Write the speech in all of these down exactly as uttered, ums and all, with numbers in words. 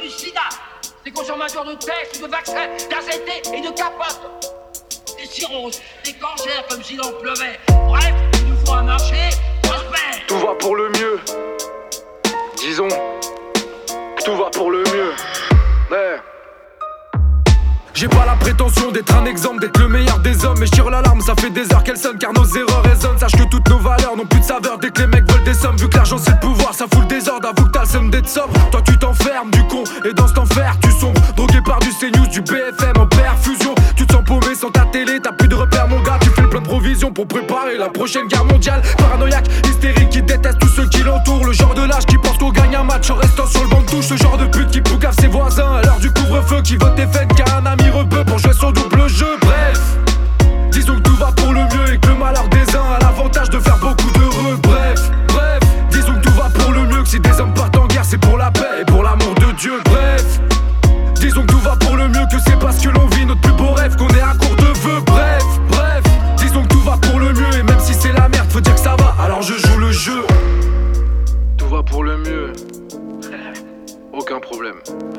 du sida, des consommateurs de tests, de vaccins, d'A Z T et de capotes, des cirrhoses, des cancers comme s'il en pleuvait. Bref, il nous faut un marché prospère. Tout va pour le mieux. Disons que tout va pour le mieux. Ouais. J'ai pas la prétention d'être un exemple, d'être le meilleur des hommes. Mais je tire l'alarme, ça fait des heures qu'elles sonnent, car nos erreurs résonnent. Sache que toutes nos valeurs n'ont plus de saveur dès que les mecs veulent des sommes. Vu que l'argent c'est le pouvoir, ça fout le désordre. Avoue que t'as le seum d'être sobre. Toi tu t'enfermes du con, et dans cet enfer tu sombres. Drogué par du C-News, du B F M en perfusion. Tu te sens paumé sans ta télé, t'as plus de repères mon gars. Tu fais le plein de provisions pour préparer la prochaine guerre mondiale. Paranoïaque, hystérique, qui déteste tous ceux qui l'entourent. Le genre de lâche qui pense qu'on gagne un match en restant sur le banc de touche. Le genre de pute qui poucave ses voisins à l'heure du couvre-feu. Qui vote F N car un ami rebeu pour jouer son double jeu. Bref, disons que tout va pour le mieux et que le malheur des uns a l'avantage de faire beaucoup d'heureux. Bref, bref, disons que tout va pour le mieux. Que si des hommes partent en guerre c'est pour la paix et pour l'amour de Dieu. Bref, disons que tout va pour le mieux. Que c'est parce que l'on vit notre plus beau rêve qu'on est à court de vœux. Bref, bref, disons que tout va pour le mieux. Et même si c'est la merde faut dire que ça va, alors je joue le jeu. Tout va pour le mieux. Aucun problème.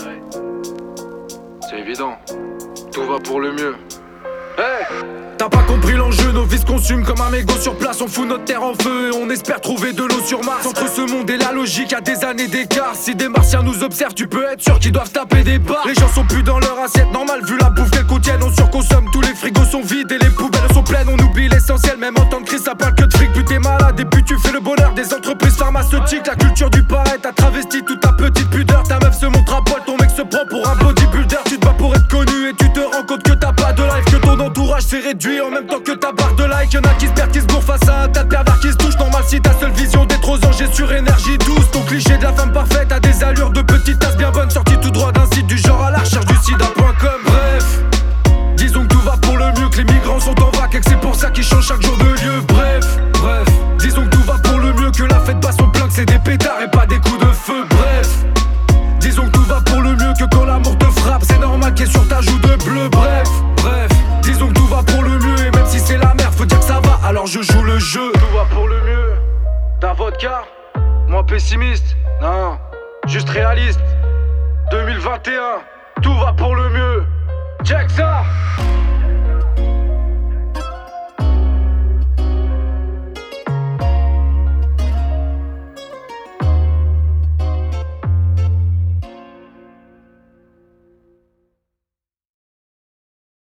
C'est évident. Tout va pour le mieux. Hey, t'as pas compris l'enjeu, nos vies se consument comme un mégot sur place. On fout notre terre en feu et on espère trouver de l'eau sur Mars. Entre ce monde et la logique, y'a des années d'écart. Si des martiens nous observent, tu peux être sûr qu'ils doivent taper des barres. Les gens sont plus dans leur assiette normale, vu la bouffe qu'elles contiennent. On surconsomme, tous les frigos sont vides et les poubelles sont pleines. On oublie l'essentiel, même en temps de crise, ça parle que de fric. Plus t'es malade et plus tu fais le bonheur des entreprises pharmaceutiques. La culture du paraît, t'as travesti toute ta petite pudeur. Ta meuf se montre à poil, ton mec se prend pour un bodybuilder. Tu te bats pour être connu et tu te rends compte que t'as pas de life. Que ton entourage s'est réduit en même temps que ta barre de like. Y'en a qui se perdent, qui se bourrent face à un tas de pervers qui se touchent. Normal si ta seule vision d'être aux anges sur énergie douce. Ton cliché de la femme parfaite a des allures de petite tasse bien bonne, sortie tout droit d'un site du genre à la recherche du sida point com. Bref, disons que tout va pour le mieux. Que les migrants sont en vrac et que c'est pour ça qu'ils changent chaque jour de lieu. Bref, bref, disons que tout va pour le mieux. Que la fête passe son plein, que c'est des pétards et pas des coups de feu. Bref, disons que tout va pour le mieux. Que quand l'amour te frappe c'est normal qu'il y ait sur ta joue de bleu. Bref, bref, disons que tout va pour le mieux. Et même si c'est la merde faut dire que ça va, alors je joue le jeu. Tout va pour le mieux. D'un vodka, moi pessimiste. Non, juste réaliste. deux mille vingt et un, tout va pour le